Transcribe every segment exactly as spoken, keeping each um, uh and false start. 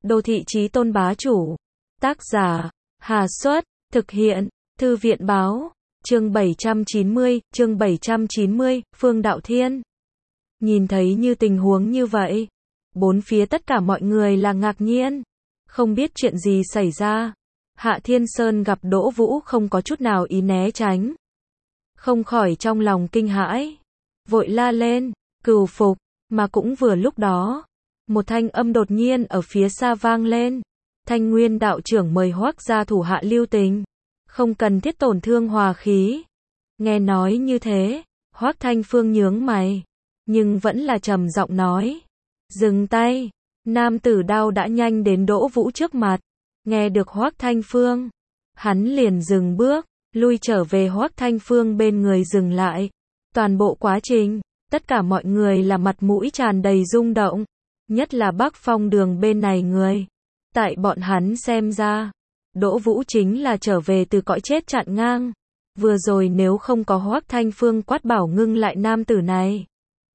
Đô thị chí tôn bá chủ. Tác giả, Hà Xuất, thực hiện, Thư viện báo, chương bảy trăm chín mươi, chương bảy trăm chín mươi, Phương Đạo Thiên. Nhìn thấy như tình huống như vậy, bốn phía tất cả mọi người là ngạc nhiên, không biết chuyện gì xảy ra. Hạ Thiên Sơn gặp Đỗ Vũ không có chút nào ý né tránh, không khỏi trong lòng kinh hãi, vội la lên, cừu phục, mà cũng vừa lúc đó, một thanh âm đột nhiên ở phía xa vang lên, Thanh Nguyên đạo trưởng mời Hoắc gia thủ hạ lưu tình, không cần thiết tổn thương hòa khí. Nghe nói như thế, Hoắc Thanh Phương nhướng mày, nhưng vẫn là trầm giọng nói, dừng tay. Nam tử đao đã nhanh đến Đỗ Vũ trước mặt, nghe được Hoắc Thanh Phương, hắn liền dừng bước, lui trở về Hoắc Thanh Phương bên người dừng lại. Toàn bộ quá trình, tất cả mọi người là mặt mũi tràn đầy rung động, nhất là Bắc Phong Đường bên này người. Tại bọn hắn xem ra, Đỗ Vũ chính là trở về từ cõi chết chặn ngang. Vừa rồi nếu không có Hoắc Thanh Phương quát bảo ngưng lại nam tử này,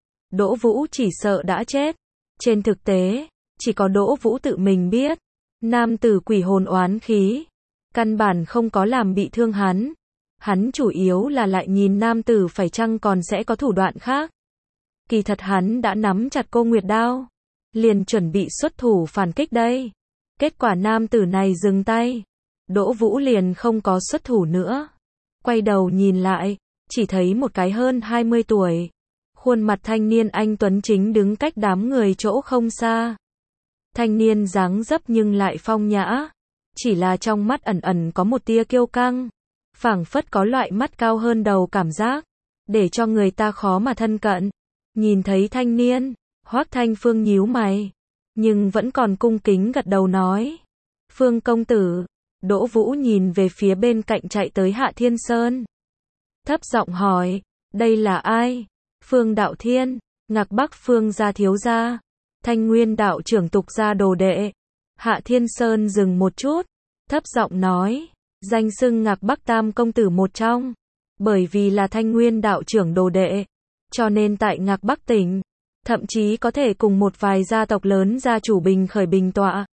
Đỗ Vũ chỉ sợ đã chết. Trên thực tế, chỉ có Đỗ Vũ tự mình biết, nam tử quỷ hồn oán khí, căn bản không có làm bị thương hắn. Hắn chủ yếu là lại nhìn nam tử phải chăng còn sẽ có thủ đoạn khác. Kỳ thật hắn đã nắm chặt Cô Nguyệt đao, liền chuẩn bị xuất thủ phản kích đây. Kết quả nam tử này dừng tay, Đỗ Vũ liền không có xuất thủ nữa. Quay đầu nhìn lại, chỉ thấy một cái hơn hai mươi tuổi, khuôn mặt thanh niên anh tuấn chính đứng cách đám người chỗ không xa. Thanh niên dáng dấp nhưng lại phong nhã, chỉ là trong mắt ẩn ẩn có một tia kiêu căng, phảng phất có loại mắt cao hơn đầu cảm giác, để cho người ta khó mà thân cận. Nhìn thấy thanh niên, Hoắc Thanh Phương nhíu mày, nhưng vẫn còn cung kính gật đầu nói, Phương công tử. Đỗ Vũ nhìn về phía bên cạnh chạy tới Hạ Thiên Sơn, thấp giọng hỏi, đây là ai? Phương Đạo Thiên, Ngạc Bắc Phương gia thiếu gia, Thanh Nguyên đạo trưởng tục gia đồ đệ. Hạ Thiên Sơn dừng một chút, thấp giọng nói, danh xưng Ngạc Bắc Tam công tử một trong, bởi vì là Thanh Nguyên đạo trưởng đồ đệ, cho nên tại Ngạc Bắc tỉnh, thậm chí có thể cùng một vài gia tộc lớn gia chủ bình khởi bình tọa.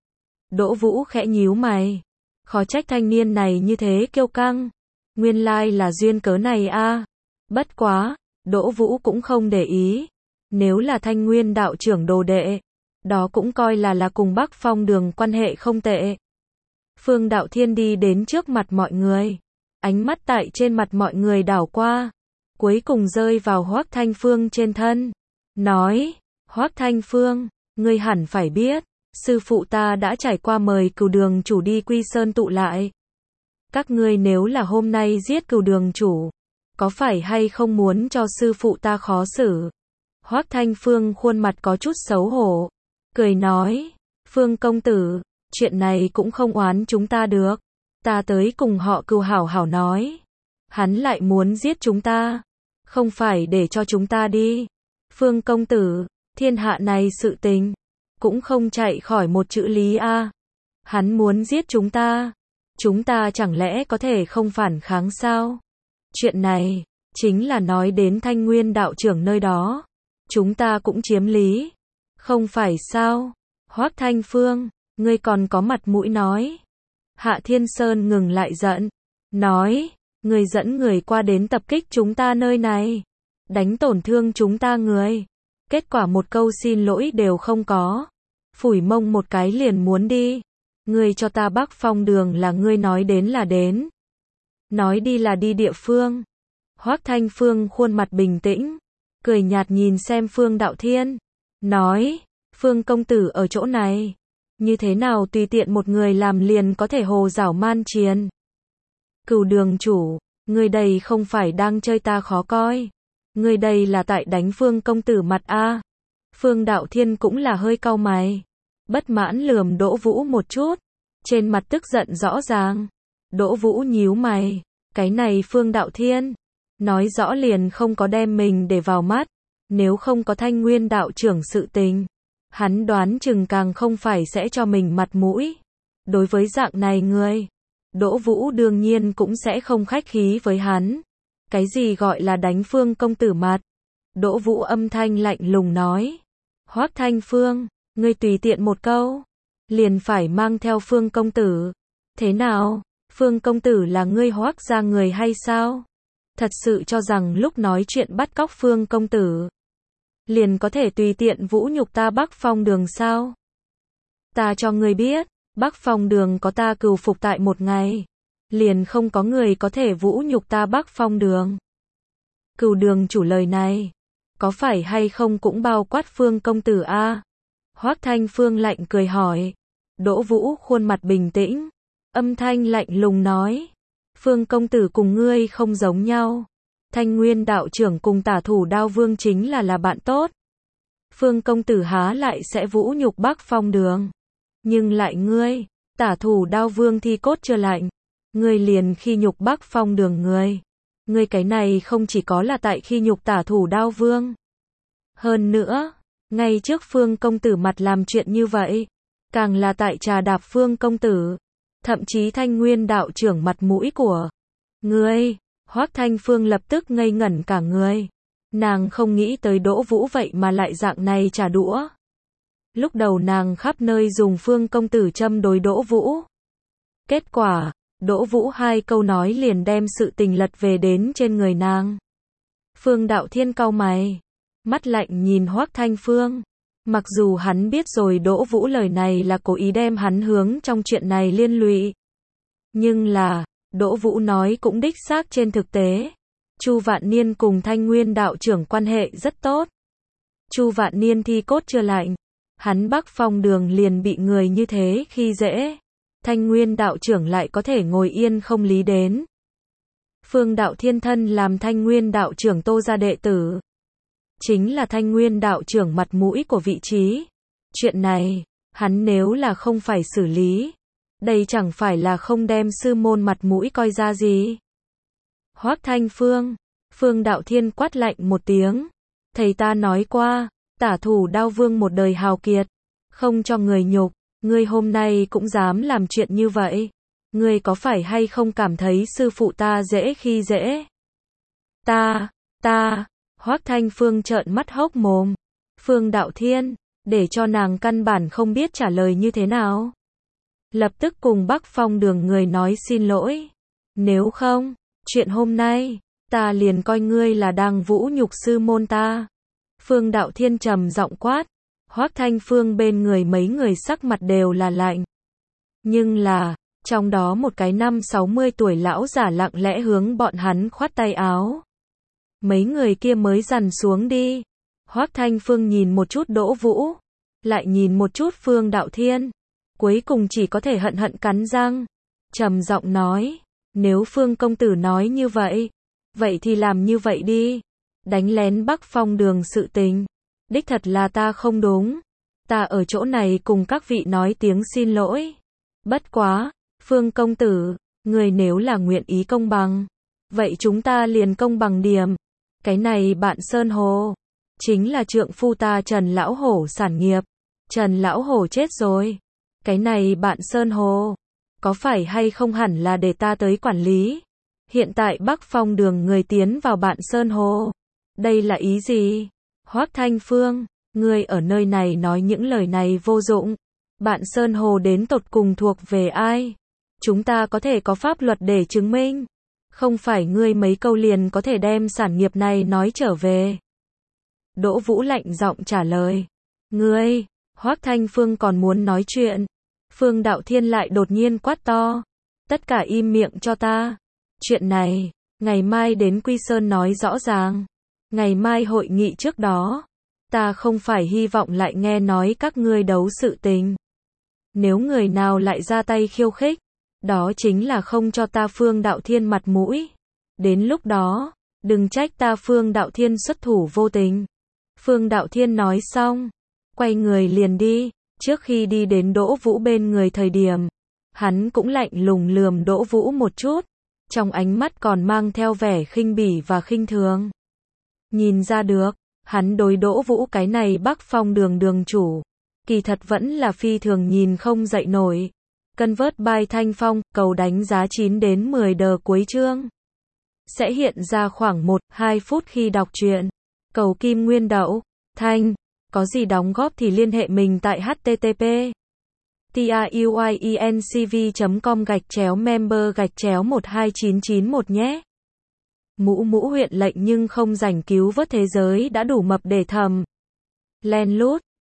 Đỗ Vũ khẽ nhíu mày, khó trách thanh niên này như thế kiêu căng, nguyên lai là duyên cớ này a. Bất quá, Đỗ Vũ cũng không để ý, nếu là Thanh Nguyên đạo trưởng đồ đệ, đó cũng coi là là cùng Bắc Phong Đường quan hệ không tệ. Phương Đạo Thiên đi đến trước mặt mọi người, ánh mắt tại trên mặt mọi người đảo qua, cuối cùng rơi vào Hoắc Thanh Phương trên thân, nói, Hoắc Thanh Phương, ngươi hẳn phải biết, sư phụ ta đã trải qua mời Cửu Đường chủ đi Quy Sơn tụ lại. Các ngươi nếu là hôm nay giết Cửu Đường chủ, có phải hay không muốn cho sư phụ ta khó xử? Hoắc Thanh Phương khuôn mặt có chút xấu hổ, cười nói, Phương công tử, chuyện này cũng không oán chúng ta được, ta tới cùng họ Cửu hảo hảo nói, hắn lại muốn giết chúng ta, không phải để cho chúng ta đi. Phương công tử, thiên hạ này sự tình, cũng không chạy khỏi một chữ lý a. Hắn muốn giết chúng ta, chúng ta chẳng lẽ có thể không phản kháng sao? Chuyện này, chính là nói đến Thanh Nguyên đạo trưởng nơi đó, chúng ta cũng chiếm lý, không phải sao? Hoắc Thanh Phương, ngươi còn có mặt mũi nói. Hạ Thiên Sơn ngừng lại giận, nói, ngươi dẫn người qua đến tập kích chúng ta nơi này, đánh tổn thương chúng ta người, kết quả một câu xin lỗi đều không có, phủi mông một cái liền muốn đi. Ngươi cho ta Bắc Phong Đường là ngươi nói đến là đến, nói đi là đi địa phương. Hoắc Thanh Phương khuôn mặt bình tĩnh, cười nhạt nhìn xem Phương Đạo Thiên, nói, Phương công tử ở chỗ này, như thế nào tùy tiện một người làm liền có thể hồ giảo man triền. Cửu Đường chủ, ngươi đây không phải đang chơi ta khó coi, ngươi đây là tại đánh Phương công tử mặt a. Phương Đạo Thiên cũng là hơi cau mày, bất mãn lườm Đỗ Vũ một chút, trên mặt tức giận rõ ràng. Đỗ Vũ nhíu mày, cái này Phương Đạo Thiên, nói rõ liền không có đem mình để vào mắt, nếu không có Thanh Nguyên đạo trưởng sự tình, hắn đoán chừng càng không phải sẽ cho mình mặt mũi. Đối với dạng này người, Đỗ Vũ đương nhiên cũng sẽ không khách khí với hắn. Cái gì gọi là đánh Phương công tử mặt? Đỗ Vũ âm thanh lạnh lùng nói, Hoắc Thanh Phương, ngươi tùy tiện một câu, liền phải mang theo Phương công tử. Thế nào? Phương công tử là ngươi Hoắc gia người hay sao? Thật sự cho rằng lúc nói chuyện bắt cóc Phương công tử, liền có thể tùy tiện vũ nhục ta Bắc Phong Đường sao? Ta cho ngươi biết, Bắc Phong Đường có ta cừu phục tại một ngày, liền không có người có thể vũ nhục ta Bắc Phong Đường. Cừu đường chủ lời này, có phải hay không cũng bao quát Phương công tử a? Hoắc Thanh Phương lạnh cười hỏi. Đỗ Vũ khuôn mặt bình tĩnh, âm thanh lạnh lùng nói, Phương công tử cùng ngươi không giống nhau. Thanh Nguyên đạo trưởng cùng Tả Thủ Đao Vương chính là là bạn tốt. Phương công tử há lại sẽ vũ nhục Bắc Phong Đường. Nhưng lại ngươi, Tả Thủ Đao Vương thi cốt chưa lạnh, ngươi liền khi nhục Bắc Phong Đường ngươi. Ngươi cái này không chỉ có là tại khi nhục Tả Thủ Đao Vương. Hơn nữa, ngay trước Phương công tử mặt làm chuyện như vậy, càng là tại trà đạp Phương công tử, thậm chí Thanh Nguyên đạo trưởng mặt mũi của ngươi. Hoắc Thanh Phương lập tức ngây ngẩn cả người. Nàng không nghĩ tới Đỗ Vũ vậy mà lại dạng này trả đũa. Lúc đầu nàng khắp nơi dùng Phương công tử châm đối Đỗ Vũ. Kết quả, Đỗ Vũ hai câu nói liền đem sự tình lật về đến trên người nàng. Phương Đạo Thiên cau mày, mắt lạnh nhìn Hoắc Thanh Phương. Mặc dù hắn biết rồi Đỗ Vũ lời này là cố ý đem hắn hướng trong chuyện này liên lụy. Nhưng là, Đỗ Vũ nói cũng đích xác trên thực tế. Chu Vạn Niên cùng Thanh Nguyên đạo trưởng quan hệ rất tốt. Chu Vạn Niên thi cốt chưa lạnh, hắn Bắc Phong Đường liền bị người như thế khi dễ. Thanh Nguyên đạo trưởng lại có thể ngồi yên không lý đến. Phương Đạo Thiên thân làm Thanh Nguyên đạo trưởng Tô gia đệ tử, chính là Thanh Nguyên đạo trưởng mặt mũi của vị trí. Chuyện này, hắn nếu là không phải xử lý, đây chẳng phải là không đem sư môn mặt mũi coi ra gì. Hoắc Thanh Phương, Phương Đạo Thiên quát lạnh một tiếng. Thầy ta nói qua, Tả Thủ Đao Vương một đời hào kiệt, không cho người nhục, ngươi hôm nay cũng dám làm chuyện như vậy. Ngươi có phải hay không cảm thấy sư phụ ta dễ khi dễ? Ta, ta, Hoắc Thanh Phương trợn mắt hốc mồm. Phương Đạo Thiên, để cho nàng căn bản không biết trả lời như thế nào. Lập tức cùng Bắc Phong Đường người nói xin lỗi. Nếu không, chuyện hôm nay, ta liền coi ngươi là đang vũ nhục sư môn ta. Phương Đạo Thiên trầm giọng quát. Hoắc Thanh Phương bên người mấy người sắc mặt đều là lạnh. Nhưng là, trong đó một cái năm sáu mươi tuổi lão giả lặng lẽ hướng bọn hắn khoát tay áo. Mấy người kia mới dằn xuống đi. Hoắc Thanh Phương nhìn một chút Đỗ Vũ, lại nhìn một chút Phương Đạo Thiên, cuối cùng chỉ có thể hận hận cắn răng, trầm giọng nói, nếu Phương công tử nói như vậy, vậy thì làm như vậy đi. Đánh lén Bắc Phong Đường sự tình, đích thật là ta không đúng. Ta ở chỗ này cùng các vị nói tiếng xin lỗi. Bất quá, Phương công tử, người nếu là nguyện ý công bằng, vậy chúng ta liền công bằng điểm. Cái này bạn Sơn Hồ, chính là trượng phu ta Trần Lão Hổ sản nghiệp. Trần Lão Hổ chết rồi. Cái này bạn Sơn Hồ, có phải hay không hẳn là để ta tới quản lý. Hiện tại Bắc Phong Đường người tiến vào bạn Sơn Hồ. Đây là ý gì? Hoắc Thanh Phương, ngươi ở nơi này nói những lời này vô dụng. Bạn Sơn Hồ đến tột cùng thuộc về ai? Chúng ta có thể có pháp luật để chứng minh. Không phải ngươi mấy câu liền có thể đem sản nghiệp này nói trở về. Đỗ Vũ lạnh giọng trả lời. Ngươi, Hoắc Thanh Phương còn muốn nói chuyện. Phương Đạo Thiên lại đột nhiên quát to. Tất cả im miệng cho ta. Chuyện này, ngày mai đến Quy Sơn nói rõ ràng. Ngày mai hội nghị trước đó, ta không phải hy vọng lại nghe nói các ngươi đấu sự tình. Nếu người nào lại ra tay khiêu khích, đó chính là không cho ta Phương Đạo Thiên mặt mũi. Đến lúc đó, đừng trách ta Phương Đạo Thiên xuất thủ vô tình. Phương Đạo Thiên nói xong, quay người liền đi. Trước khi đi đến Đỗ Vũ bên người thời điểm, hắn cũng lạnh lùng lườm Đỗ Vũ một chút, trong ánh mắt còn mang theo vẻ khinh bỉ và khinh thường. Nhìn ra được, hắn đối Đỗ Vũ cái này Bắc Phong Đường đường chủ, kỳ thật vẫn là phi thường nhìn không dậy nổi. Convert by Thanh Phong, cầu đánh giá chín đến mười đờ cuối chương. Sẽ hiện ra khoảng một đến hai phút khi đọc truyện. Cầu Kim Nguyên Đậu, Thanh, có gì đóng góp thì liên hệ mình tại h t t p tiuyiencv chấm com gạch chéo member gạch chéo một hai chín chín một nhé. Mũ mũ huyện lệnh nhưng không rảnh cứu vớt thế giới đã đủ mập để thầm. Len lút.